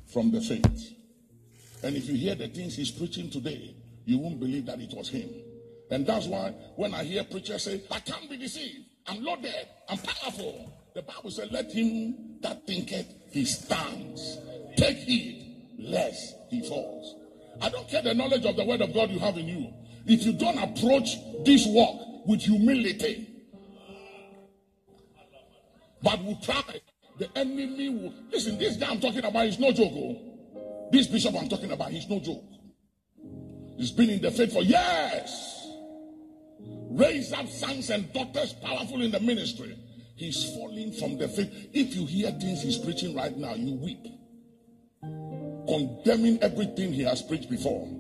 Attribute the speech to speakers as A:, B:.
A: from the faith. And if you hear the things he's preaching today, you won't believe that it was him. And that's why when I hear preachers say, I can't be deceived, I'm loaded, I'm powerful, the Bible says, let him that thinketh he stands take heed lest he falls. I don't care the knowledge of the word of God you have in you. If you don't approach this walk with humility, but with pride, the enemy will... Listen, this guy I'm talking about is no joke. Oh. This bishop I'm talking about, he's no joke. He's been in the faith for years. Raised up sons and daughters powerful in the ministry. He's falling from the faith. If you hear things he's preaching right now, you weep. Condemning everything he has preached before.